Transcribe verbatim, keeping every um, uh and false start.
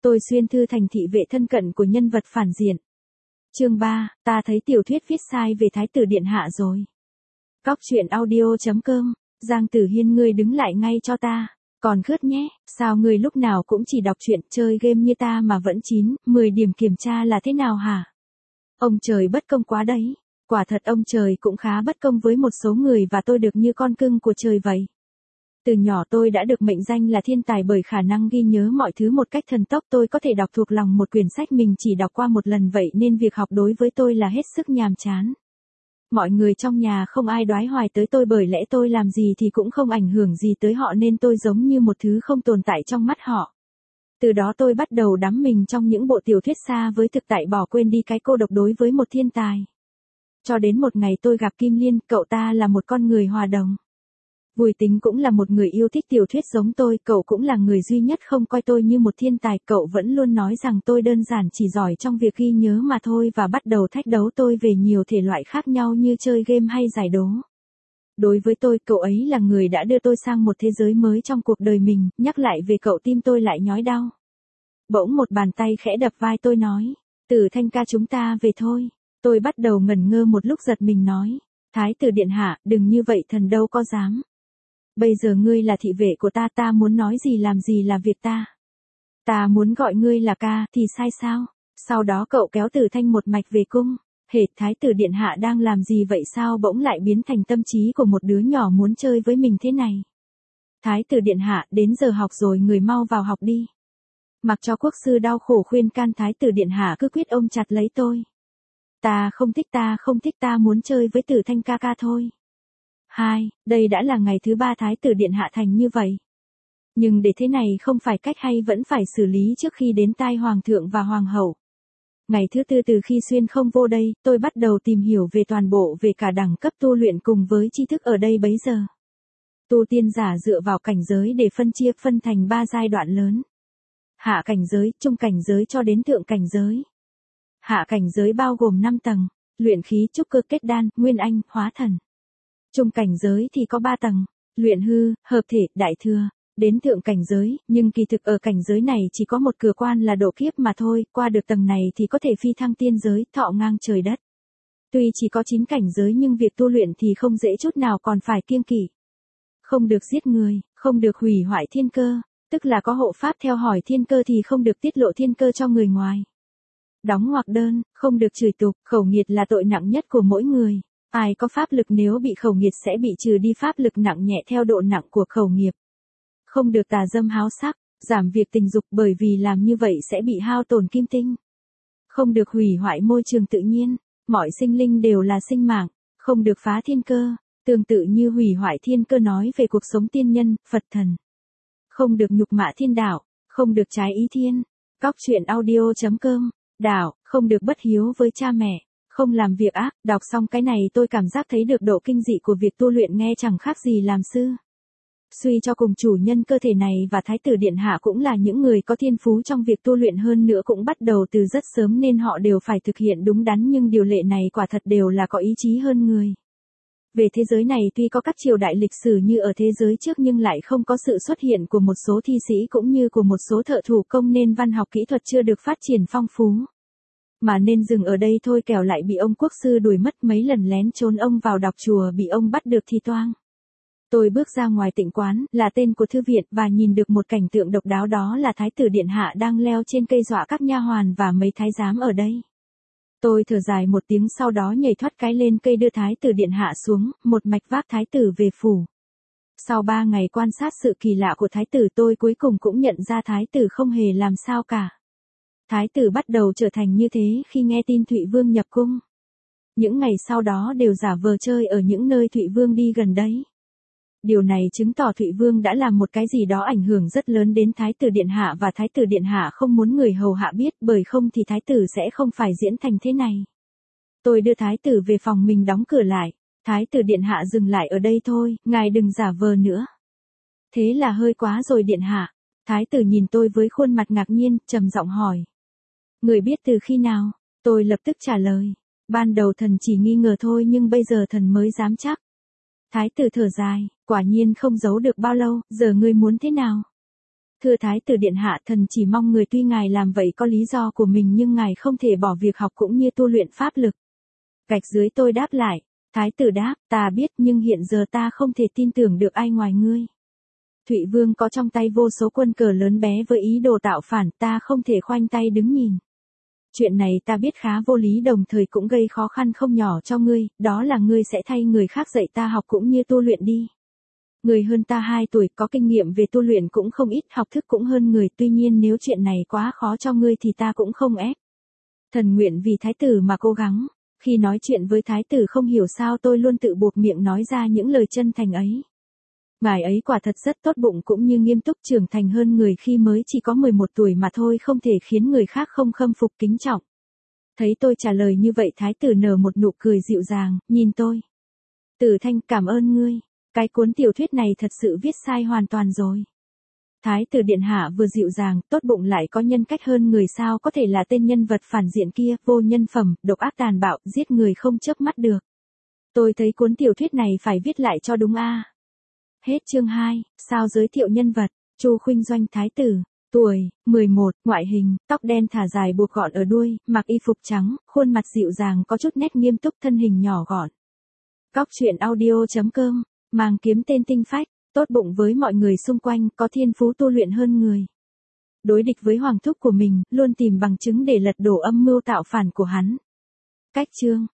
Tôi xuyên thư thành thị vệ thân cận của nhân vật phản diện. Chương ba, ta thấy tiểu thuyết viết sai về Thái tử Điện Hạ rồi. Cóc truyện audio chấm com, Giang Tử Hiên ngươi đứng lại ngay cho ta. Còn khớt nhé, sao ngươi lúc nào cũng chỉ đọc truyện chơi game như ta mà vẫn chín, mười điểm kiểm tra là thế nào hả? Ông trời bất công quá đấy. Quả thật ông trời cũng khá bất công với một số người và tôi được như con cưng của trời vậy. Từ nhỏ tôi đã được mệnh danh là thiên tài bởi khả năng ghi nhớ mọi thứ một cách thần tốc. Tôi có thể đọc thuộc lòng một quyển sách mình chỉ đọc qua một lần vậy nên việc học đối với tôi là hết sức nhàm chán. Mọi người trong nhà không ai đoái hoài tới tôi bởi lẽ tôi làm gì thì cũng không ảnh hưởng gì tới họ nên tôi giống như một thứ không tồn tại trong mắt họ. Từ đó tôi bắt đầu đắm mình trong những bộ tiểu thuyết xa với thực tại bỏ quên đi cái cô độc đối với một thiên tài. Cho đến một ngày tôi gặp Kim Liên, cậu ta là một con người hòa đồng. Vui tính cũng là một người yêu thích tiểu thuyết giống tôi, cậu cũng là người duy nhất không coi tôi như một thiên tài, cậu vẫn luôn nói rằng tôi đơn giản chỉ giỏi trong việc ghi nhớ mà thôi và bắt đầu thách đấu tôi về nhiều thể loại khác nhau như chơi game hay giải đố. Đối với tôi, cậu ấy là người đã đưa tôi sang một thế giới mới trong cuộc đời mình, nhắc lại về cậu tim tôi lại nhói đau. Bỗng một bàn tay khẽ đập vai tôi nói, Tử Thanh ca chúng ta về thôi. Tôi bắt đầu ngẩn ngơ một lúc giật mình nói, Thái tử Điện Hạ, đừng như vậy thần đâu có dám. Bây giờ ngươi là thị vệ của ta, ta muốn nói gì làm gì là việc ta. Ta muốn gọi ngươi là ca, thì sai sao? Sau đó cậu kéo Tử Thanh một mạch về cung. Hệt Thái tử Điện Hạ đang làm gì vậy sao bỗng lại biến thành tâm trí của một đứa nhỏ muốn chơi với mình thế này. Thái tử Điện Hạ, đến giờ học rồi người mau vào học đi. Mặc cho quốc sư đau khổ khuyên can Thái tử Điện Hạ cứ quyết ôm chặt lấy tôi. Ta không thích ta không thích ta muốn chơi với Tử Thanh ca ca thôi. Hai, đây đã là ngày thứ ba Thái tử Điện Hạ thành như vậy. Nhưng để thế này không phải cách hay vẫn phải xử lý trước khi đến tai Hoàng thượng và Hoàng hậu. Ngày thứ tư từ khi xuyên không vô đây, tôi bắt đầu tìm hiểu về toàn bộ về cả đẳng cấp tu luyện cùng với tri thức ở đây bấy giờ. Tu tiên giả dựa vào cảnh giới để phân chia phân thành ba giai đoạn lớn. Hạ cảnh giới, trung cảnh giới cho đến thượng cảnh giới. Hạ cảnh giới bao gồm năm tầng, luyện khí, trúc cơ, kết đan, nguyên anh, hóa thần. Trung cảnh giới thì có ba tầng, luyện hư, hợp thể, đại thừa, đến thượng cảnh giới, nhưng kỳ thực ở cảnh giới này chỉ có một cửa quan là độ kiếp mà thôi, qua được tầng này thì có thể phi thăng tiên giới, thọ ngang trời đất. Tuy chỉ có chín cảnh giới nhưng việc tu luyện thì không dễ chút nào còn phải kiêng kỵ. Không được giết người, không được hủy hoại thiên cơ, tức là có hộ pháp theo hỏi thiên cơ thì không được tiết lộ thiên cơ cho người ngoài. Đóng ngoặc đơn, không được chửi tục, khẩu nghiệt là tội nặng nhất của mỗi người. Ai có pháp lực nếu bị khẩu nghiệt sẽ bị trừ đi pháp lực nặng nhẹ theo độ nặng của khẩu nghiệp. Không được tà dâm háo sắc, giảm việc tình dục bởi vì làm như vậy sẽ bị hao tổn kim tinh. Không được hủy hoại môi trường tự nhiên, mọi sinh linh đều là sinh mạng, không được phá thiên cơ, tương tự như hủy hoại thiên cơ nói về cuộc sống tiên nhân, Phật thần. Không được nhục mạ thiên đạo, không được trái ý thiên. Cóc truyện audio chấm com, đạo, không được bất hiếu với cha mẹ. Không làm việc ác, đọc xong cái này tôi cảm giác thấy được độ kinh dị của việc tu luyện nghe chẳng khác gì làm sư. Suy cho cùng chủ nhân cơ thể này và Thái tử Điện Hạ cũng là những người có thiên phú trong việc tu luyện hơn nữa cũng bắt đầu từ rất sớm nên họ đều phải thực hiện đúng đắn nhưng điều lệ này quả thật đều là có ý chí hơn người. Về thế giới này tuy có các triều đại lịch sử như ở thế giới trước nhưng lại không có sự xuất hiện của một số thi sĩ cũng như của một số thợ thủ công nên văn học kỹ thuật chưa được phát triển phong phú. Mà nên dừng ở đây thôi kẻo lại bị ông quốc sư đuổi mất mấy lần lén trốn ông vào đọc chùa bị ông bắt được thì toang. Tôi bước ra ngoài tịnh quán, là tên của thư viện và nhìn được một cảnh tượng độc đáo đó là Thái tử Điện Hạ đang leo trên cây dọa các nha hoàn và mấy thái giám ở đây. Tôi thở dài một tiếng sau đó nhảy thoát cái lên cây đưa Thái tử Điện Hạ xuống, một mạch vác Thái tử về phủ. Sau ba ngày quan sát sự kỳ lạ của Thái tử tôi cuối cùng cũng nhận ra Thái tử không hề làm sao cả. Thái tử bắt đầu trở thành như thế khi nghe tin Thụy Vương nhập cung. Những ngày sau đó đều giả vờ chơi ở những nơi Thụy Vương đi gần đấy. Điều này chứng tỏ Thụy Vương đã làm một cái gì đó ảnh hưởng rất lớn đến Thái tử Điện Hạ và Thái tử Điện Hạ không muốn người hầu hạ biết bởi không thì Thái tử sẽ không phải diễn thành thế này. Tôi đưa Thái tử về phòng mình đóng cửa lại. Thái tử Điện Hạ dừng lại ở đây thôi, ngài đừng giả vờ nữa. Thế là hơi quá rồi Điện Hạ. Thái tử nhìn tôi với khuôn mặt ngạc nhiên, trầm giọng hỏi. Người biết từ khi nào? Tôi lập tức trả lời. Ban đầu thần chỉ nghi ngờ thôi nhưng bây giờ thần mới dám chắc. Thái tử thở dài, quả nhiên không giấu được bao lâu, giờ ngươi muốn thế nào? Thưa Thái tử Điện Hạ, thần chỉ mong người, tuy ngài làm vậy có lý do của mình nhưng ngài không thể bỏ việc học cũng như tu luyện pháp lực. Gạch dưới tôi đáp lại. Thái tử đáp, ta biết nhưng hiện giờ ta không thể tin tưởng được ai ngoài ngươi. Thụy Vương có trong tay vô số quân cờ lớn bé với ý đồ tạo phản, ta không thể khoanh tay đứng nhìn. Chuyện này ta biết khá vô lý, đồng thời cũng gây khó khăn không nhỏ cho ngươi, đó là ngươi sẽ thay người khác dạy ta học cũng như tu luyện đi. Người hơn ta hai tuổi, có kinh nghiệm về tu luyện cũng không ít, học thức cũng hơn người, tuy nhiên nếu chuyện này quá khó cho ngươi thì ta cũng không ép. Thần nguyện vì thái tử mà cố gắng. Khi nói chuyện với thái tử không hiểu sao tôi luôn tự buộc miệng nói ra những lời chân thành ấy. Ngài ấy quả thật rất tốt bụng cũng như nghiêm túc, trưởng thành hơn người khi mới chỉ có mười một tuổi mà thôi, không thể khiến người khác không khâm phục kính trọng. Thấy tôi trả lời như vậy, thái tử nở một nụ cười dịu dàng, nhìn tôi. Tử Thanh, cảm ơn ngươi. Cái cuốn tiểu thuyết này thật sự viết sai hoàn toàn rồi. Thái tử Điện Hạ vừa dịu dàng, tốt bụng lại có nhân cách hơn người, sao có thể là tên nhân vật phản diện kia, vô nhân phẩm, độc ác tàn bạo, giết người không chớp mắt được. Tôi thấy cuốn tiểu thuyết này phải viết lại cho đúng a. Hết chương hai, sao giới thiệu nhân vật, Chu Khuynh Doanh thái tử, tuổi, mười một, ngoại hình, tóc đen thả dài buộc gọn ở đuôi, mặc y phục trắng, khuôn mặt dịu dàng có chút nét nghiêm túc, thân hình nhỏ gọn. Cóc truyện audio chấm com, mang kiếm tên tinh phách, tốt bụng với mọi người xung quanh, có thiên phú tu luyện hơn người. Đối địch với hoàng thúc của mình, luôn tìm bằng chứng để lật đổ âm mưu tạo phản của hắn. Cách chương,